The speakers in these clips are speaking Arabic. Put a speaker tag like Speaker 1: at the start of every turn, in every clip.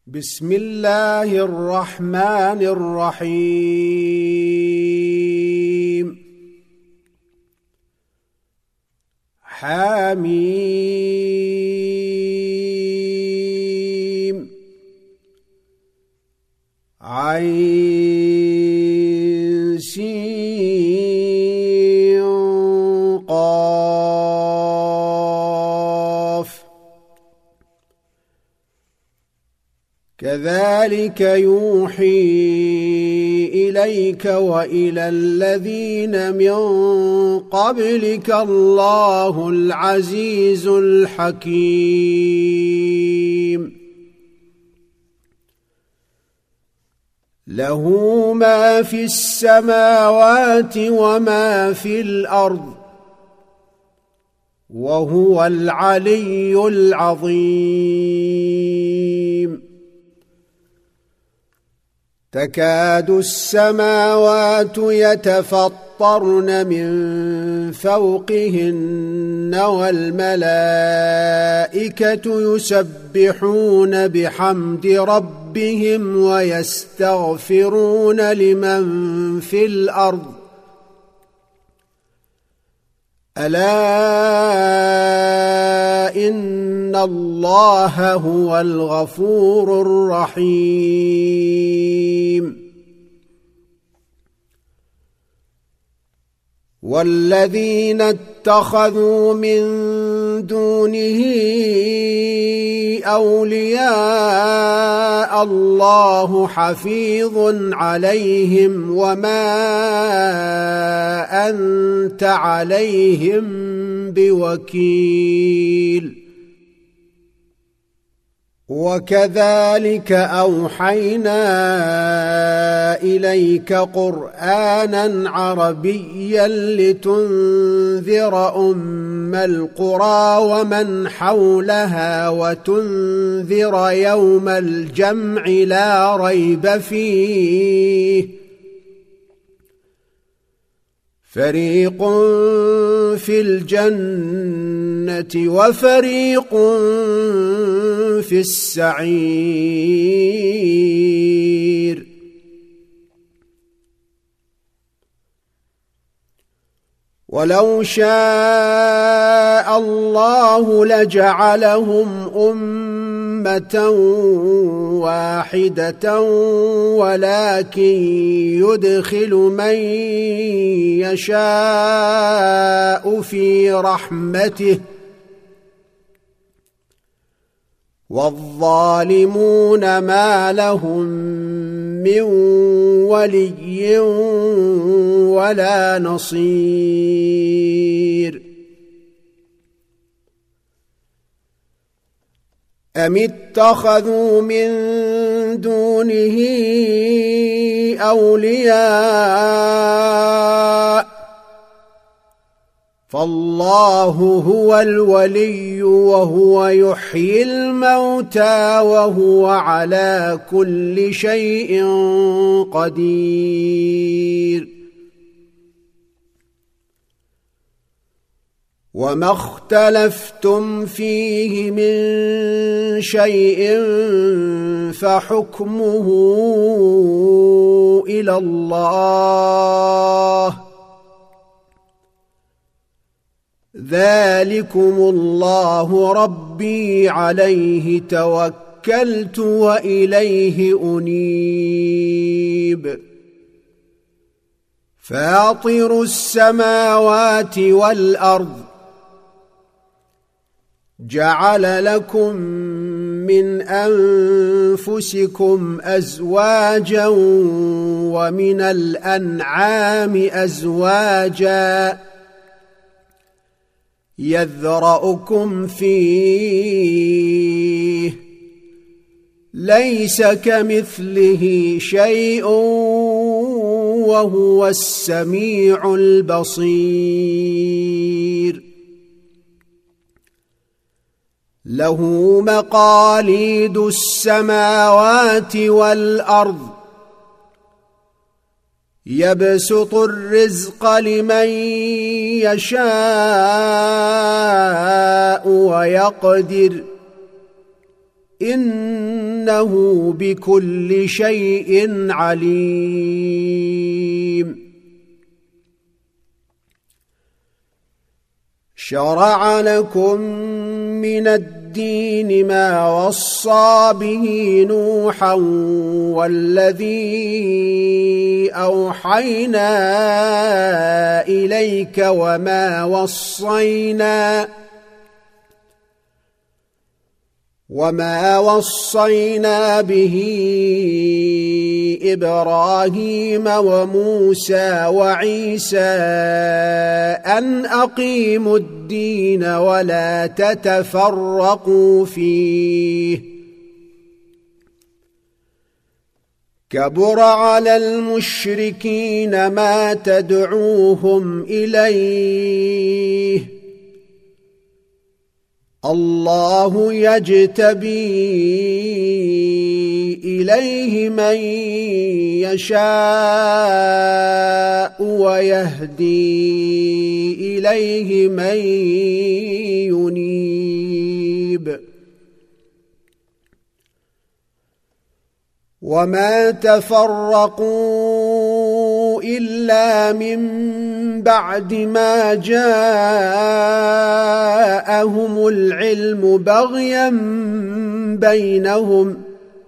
Speaker 1: بسم الله الرحمن الرحيم حميم عين سين قاف كذلك يوحي إليك وإلى الذين من قبلك الله العزيز الحكيم له ما في السماوات وما في الأرض وهو العلي العظيم تكاد السماوات يتفطرن من فوقهن والملائكة يسبحون بحمد ربهم ويستغفرون لمن في الأرض ألا إن الله هو الغفور الرحيم والذين اتخذوا من دونه أولياء الله حفيظ عليهم وما أنت عليهم بوكيل وكذلك أوحينا إليك قرآنا عربيا لتنذر أم القرى ومن حولها وتنذر يوم الجمع لا ريب فيه فريق في الجنة وفريق في السعير ولو شاء الله لجعلهم أمة واحدة ولكن يدخل من يشاء في رحمته والظالمون ما لهم من ولي ولا نصير أم اتخذوا من دونه أولياء فالله هو الولي وهو يحيي الموتى وهو على كل شيء قدير وما اختلفتم فيه من شيء فحكمه إلى الله ذلكم الله ربي عليه توكلت وإليه أنيب فاطر السماوات والأرض جعل لكم من أنفسكم أزواجا ومن الأنعام أزواجا يذرأكم فيه ليس كمثله شيء وهو السميع البصير له مقاليد السماوات والأرض يبسط الرزق لمن يشاء ويقدر إنه بكل شيء عليم. شرع لكم من الدين ما وصى به نوحا والذي أوحينا إليك وما وصينا به إبراهيم وموسى وعيسى أن أقيموا الدين ولا تتفرقوا فيه. كبر على المشركين ما تدعوهم إليه. الله يجتبي إليه من يشاء ويهدي إليه من ينيب. وما تفرقوا إلا من بعد ما جاءهم العلم بغيا بينهم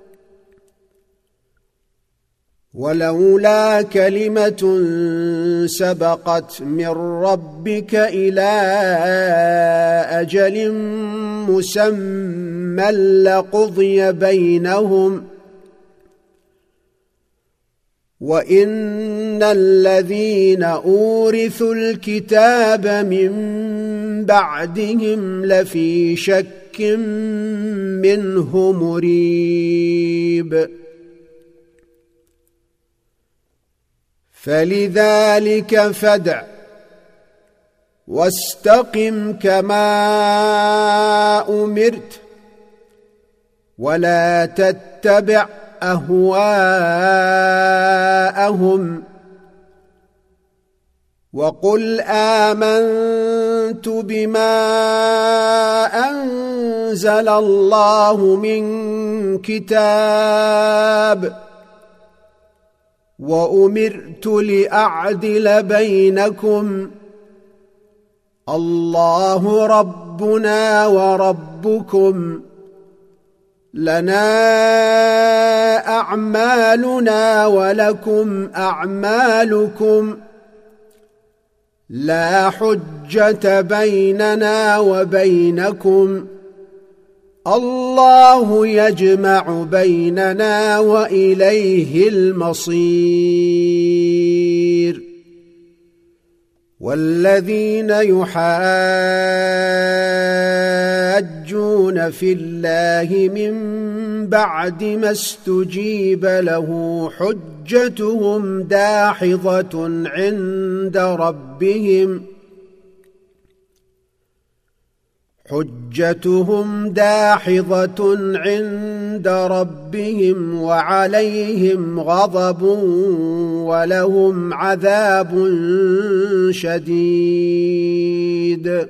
Speaker 1: ولولا كلمة سبقت من ربك إلى أجل مسمى لقضي بينهم وإن الذين أورثوا الكتاب من بعدهم لفي شك منه مريب. فلذلك فادع واستقم كما أمرت ولا تتبع أهواءهم وقل آمنت بما أنزل الله من كتاب وأمرت لأعدل بينكم الله ربنا وربكم لنا أعمالنا ولكم أعمالكم لا حجة بيننا وبينكم الله يجمع بيننا وإليه المصير. والذين يحاجون في الله من بعد ما استجيب له حجتهم داحضة عند ربهم وعليهم غضب ولهم عذاب شديد.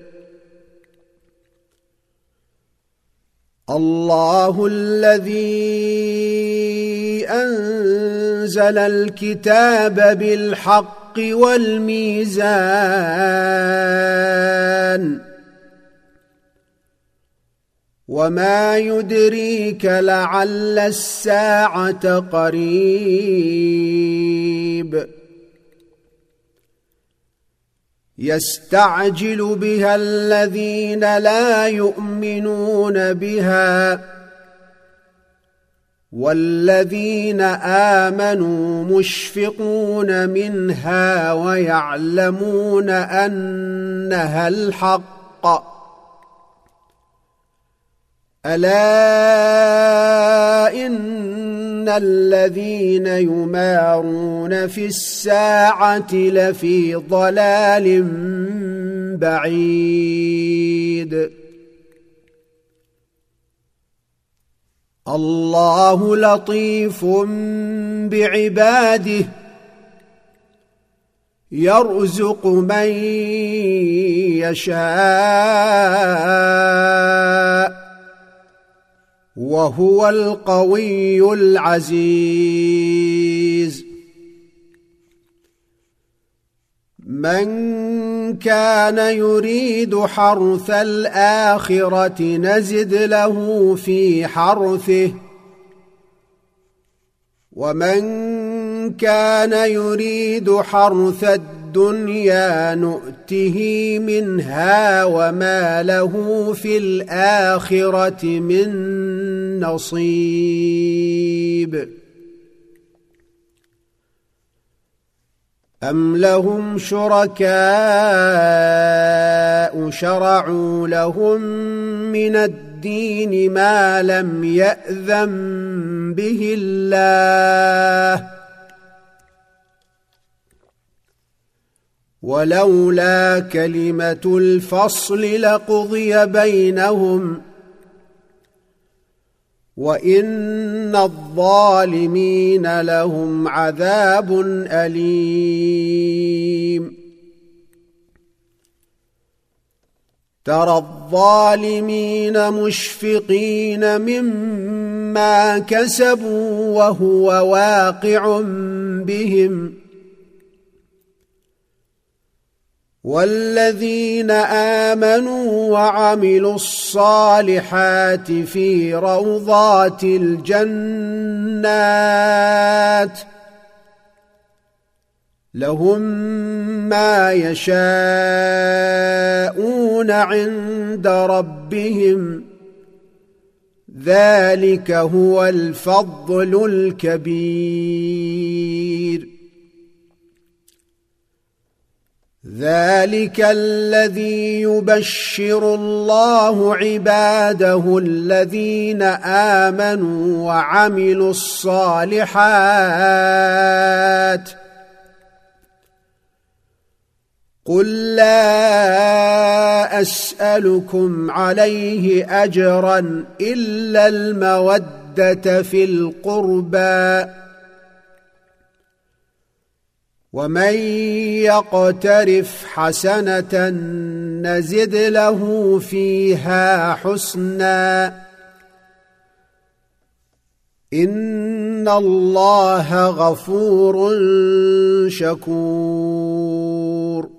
Speaker 1: الله الذي أنزل الكتاب بالحق والميزان وما يدريك لعل الساعة قريب. يستعجل بها الذين لا يؤمنون بها والذين آمنوا مشفقون منها ويعلمون أنها الحق. ألا إن الذين يمارون في الساعة لفي ضلال بعيد. الله لطيف بعباده يرزق من يشاء وهو القوي العزيز. من كان يريد حرث الآخرة نزد له في حرثه، ومن كان يريد حرث الدنيا نؤته منها وما له في الآخرة من نصيب. أم لهم شركاء شرعوا لهم من الدين ما لم يأذن به الله، ولولا كلمة الفصل لقضي بينهم، وإن الظالمين لهم عذاب أليم. ترى الظالمين مشفقين مما كسبوا وهو واقع بهم، والذين آمنوا وعملوا الصالحات في روضات الجنات لهم ما يشاءون عند ربهم، ذلك هو الفضل الكبير. ذلك الذي يبشر الله عباده الذين آمنوا وعملوا الصالحات. قل لا أسألكم عليه أجرا إلا المودة في القربى، ومن يقترف حسنة نزد له فيها حسنا، إن الله غفور شكور.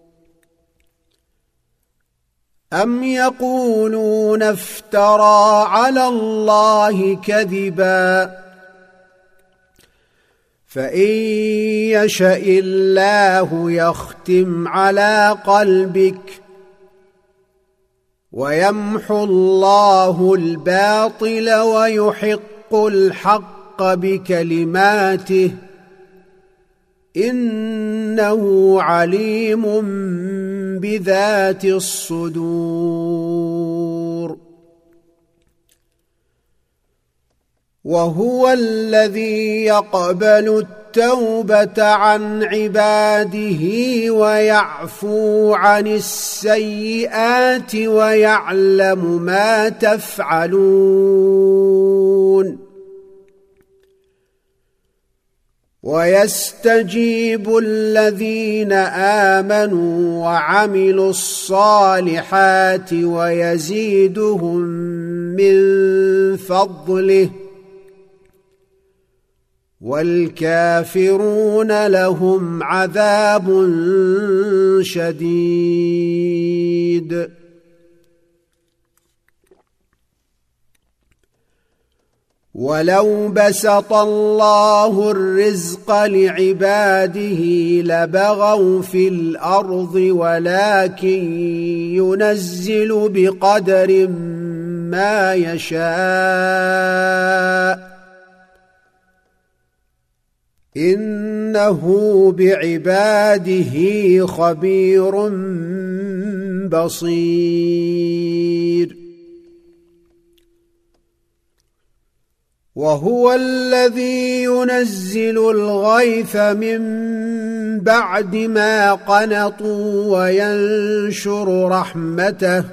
Speaker 1: أم يقولون افترى على الله كذبا، فإن يشأ الله يختم على قلبك ويمحو الله الباطل ويحق الحق بكلماته، إنه عليم بذات الصدور. وهو الذي يقبل التوبة عن عباده ويعفو عن السيئات ويعلم ما تفعلون، ويستجيب الذين آمنوا وعملوا الصالحات ويزيدهم من فضله، والكافرون لهم عذاب شديد. ولو بسط الله الرزق لعباده لبغوا في الأرض، ولكن ينزل بقدر ما يشاء، إنه بعباده خبير بصير. وهو الذي ينزل الغيث من بعد ما قنطوا وينشر رحمته،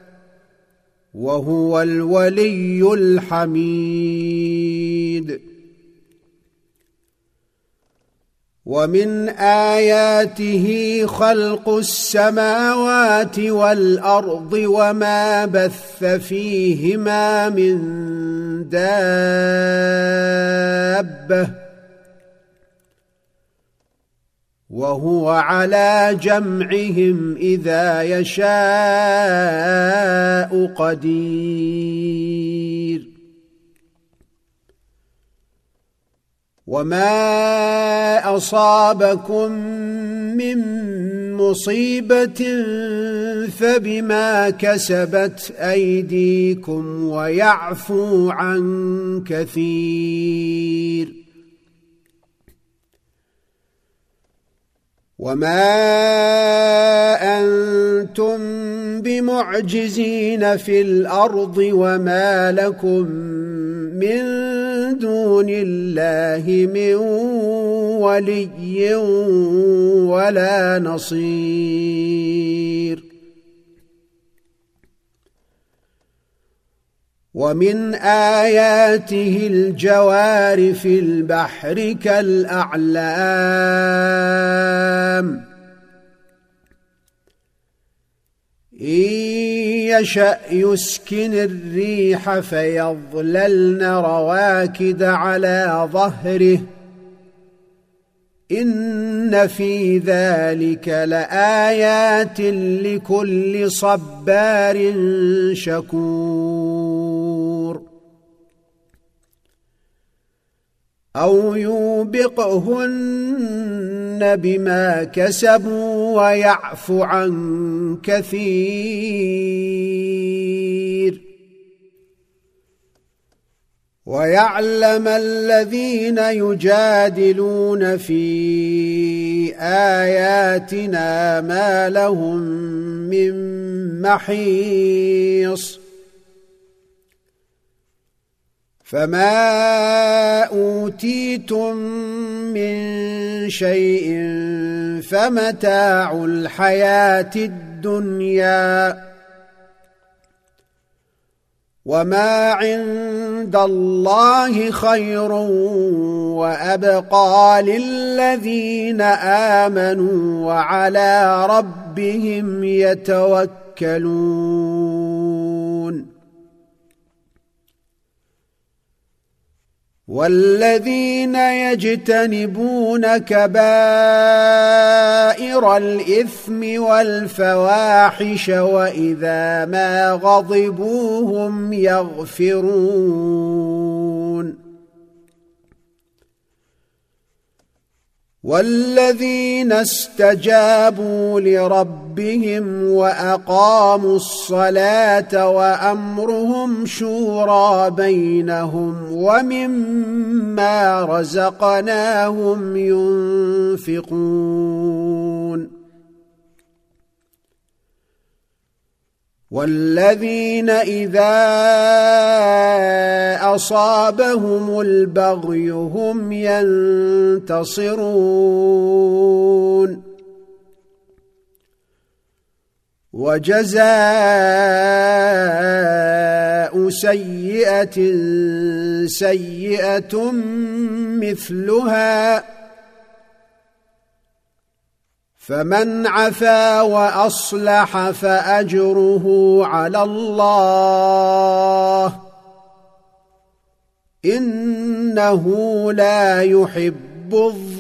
Speaker 1: وهو الولي الحميد. ومن آياته خلق السماوات والأرض وما بث فيهما من دابة وهو على جمعهم إذا يشاء قدير وما أصابكم من مصيبة فبما كسبت أيديكم ويعفو عن كثير وما أنتم بمعجزين في الأرض وما لكم من دون الله من ولي ولا نصير ومن آياته الجوار في البحر كالأعلام إن يشأ يسكن الريح فيظللن رواكد على ظهره إن في ذلك لآيات لكل صبار شكور أو يوبقهن بما كسبوا ويعفو عن كثير ويعلم الذين يجادلون في آياتنا ما لهم من محيص فما أوتيتم من شيء فمتاع الحياة الدنيا وما عند الله خير وأبقى للذين آمنوا وعلى ربهم يتوكلون والذين يجتنبون كبائر الإثم والفواحش وإذا ما غضبوا هم يغفرون والذين استجابوا لربهم وأقاموا الصلاة وأمرهم شورى بينهم ومما رزقناهم ينفقون والذين إذا أصابهم البغي هم ينتصرون وجزاء سيئة سيئة مثلها فمن عفا وأصلح فأجره على الله إنه لا يحب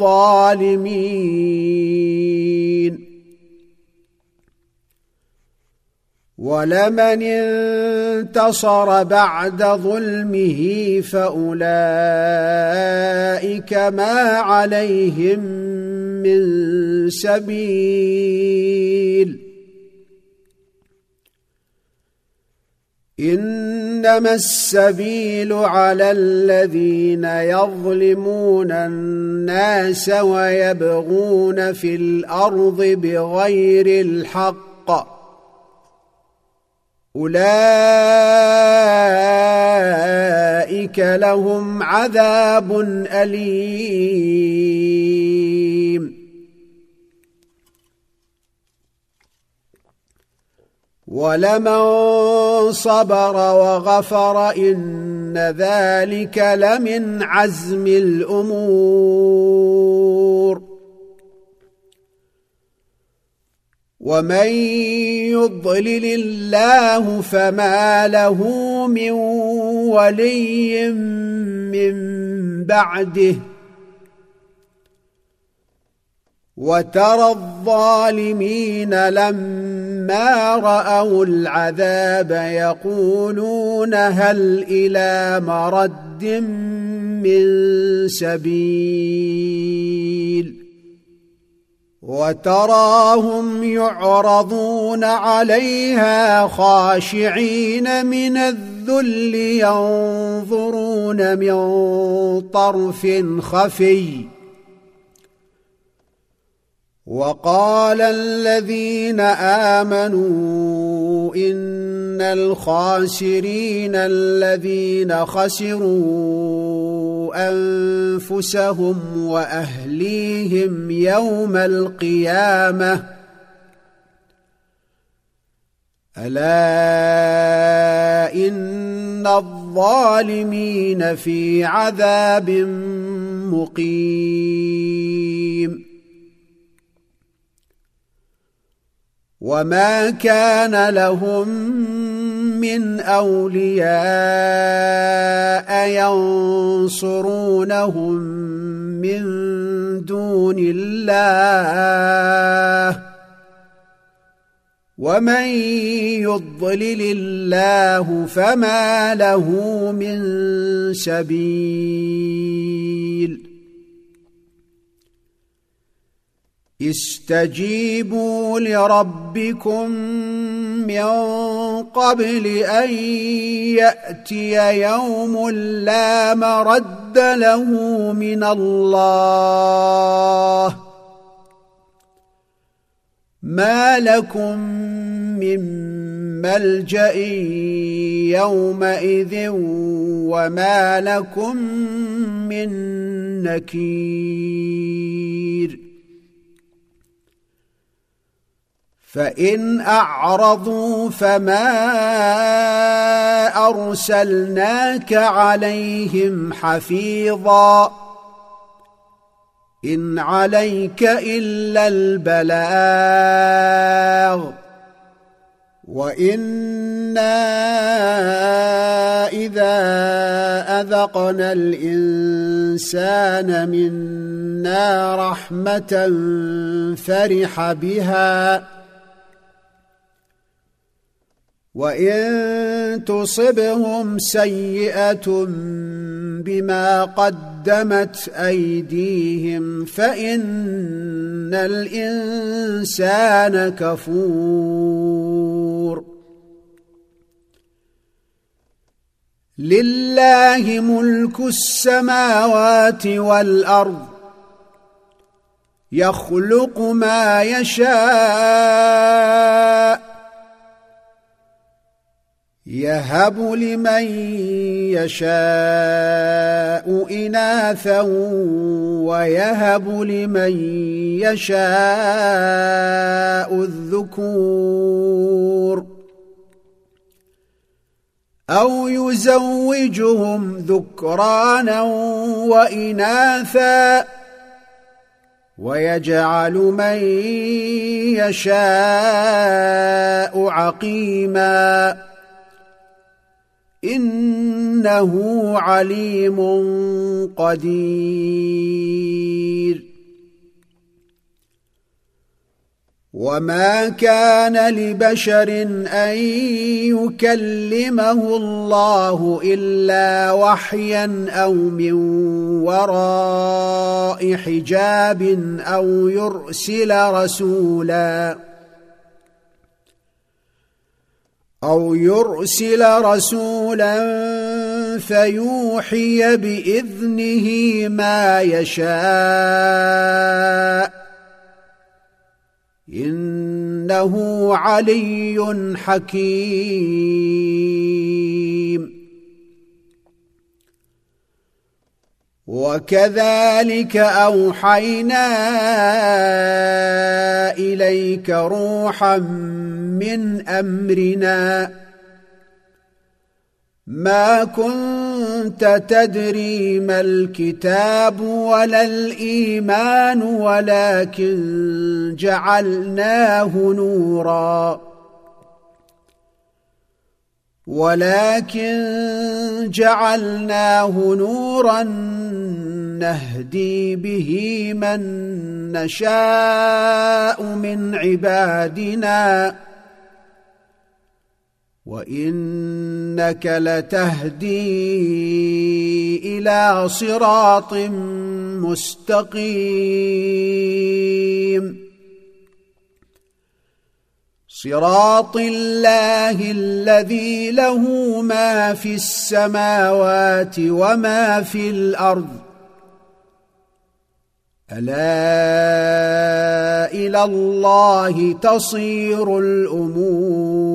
Speaker 1: الظالمين ولمن انتصر بعد ظلمه فأولئك ما عليهم من سبيل إنما السبيل على الذين يظلمون الناس ويبغون في الأرض بغير الحق أولئك لهم عذاب أليم ولمن صبر وغفر إن ذلك لمن عزم الأمور ومن يضلل الله فما له من ولي من بعده وترى الظالمين لما رأوا العذاب يقولون هل إلى مرد من سبيل وتراهم يعرضون عليها خاشعين من الذل ينظرون من طرف خفي وقال الذين آمنوا إن الخاسرين الذين خسروا أنفسهم وأهليهم يوم القيامة ألا إن الظالمين في عذاب مقيم وما كان لهم من أولياء ينصرونهم من دون الله ومن يضلل الله فما له من سبيل استجيبوا لربكم من قبل أن يأتي يوم لا مرد له من الله ما لكم من ملجأ يومئذ وما لكم من نكير فإن أعرضوا فما أرسلناك عليهم حفيظا إن عليك إلا البلاغ وإنا إذا أذقنا الإنسان منا رحمة فرح بها وإن تصبهم سيئة بما قدمت أيديهم فإن الإنسان كفور لله ملك السماوات والأرض يخلق ما يشاء يهب لمن يشاء إناثا ويهب لمن يشاء الذكور أو يزوجهم ذكرانا وإناثا ويجعل من يشاء عقيما إنه عليم قدير وما كان لبشر أن يكلمه الله إلا وحيا أو من وراء حجاب أو يرسل رسولا فيوحي بإذنه ما يشاء إنه علي حكيم وكذلك أوحينا إليك روحا من أمرنا ما كنت كنت تدري ما الكتاب ولا الإيمان ولكن جعلناه نورا نهدي به من نشاء من عبادنا وإنك لتهدي إلى صراط مستقيم صراط الله الذي له ما في السماوات وما في الأرض ألا إلى الله تصير الأمور